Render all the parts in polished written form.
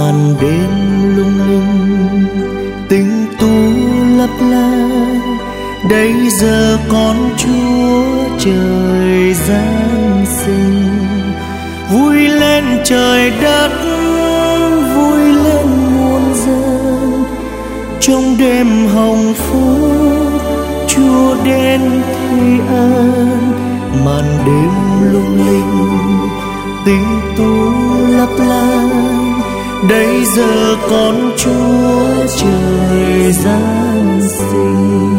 màn đêm lung linh tinh tú lấp lánh, đây giờ con Chúa trời giáng sinh. Vui lên trời đất, vui lên muôn dân, trong đêm hồng phúc Chúa đến thi ân. Màn đêm lung linh tinh tú lấp lánh, đây giờ con Chúa trời giáng sinh.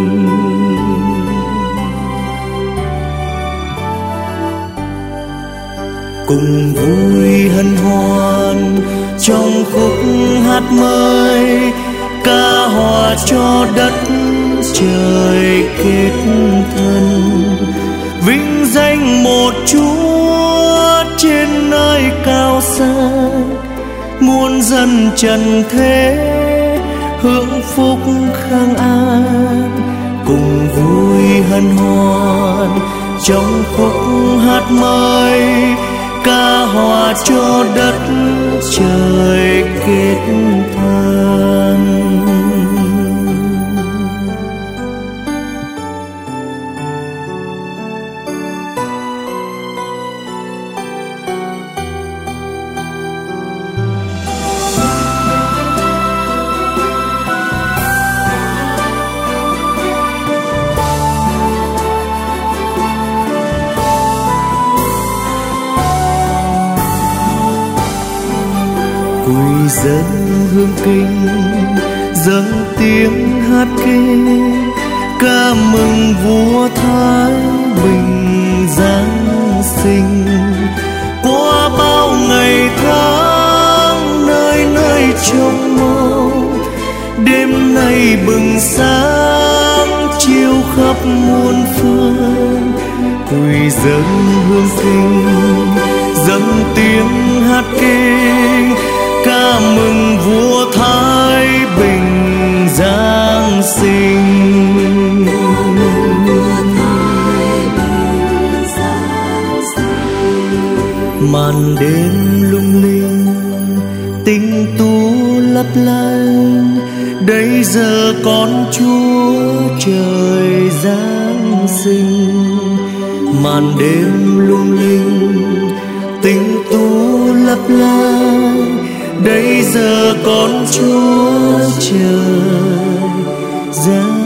Cùng vui hân hoan trong khúc hát mới, ca hòa cho đất trời kết thân. Vinh danh một Chúa trên nơi cao xa, muôn dân trần thế hưởng phúc khang an. Cùng vui hân hoan trong khúc hát mới, ca hòa cho đất trời kết thân. Quỳ dâng hương kinh, dâng tiếng hát kinh, ca mừng vua Thái Bình giáng sinh. Qua bao ngày tháng nơi nơi trông mong, đêm nay bừng sáng chiếu khắp muôn phương. Quỳ dâng hương kinh, dâng tiếng hát kinh, ca mừng vua Thái Bình giáng sinh. Màn đêm lung linh tinh tú lấp lánh, đây giờ con Chúa trời giáng sinh. Màn đêm lung linh tinh tú lấp lánh, đây giờ con Chúa trời giáng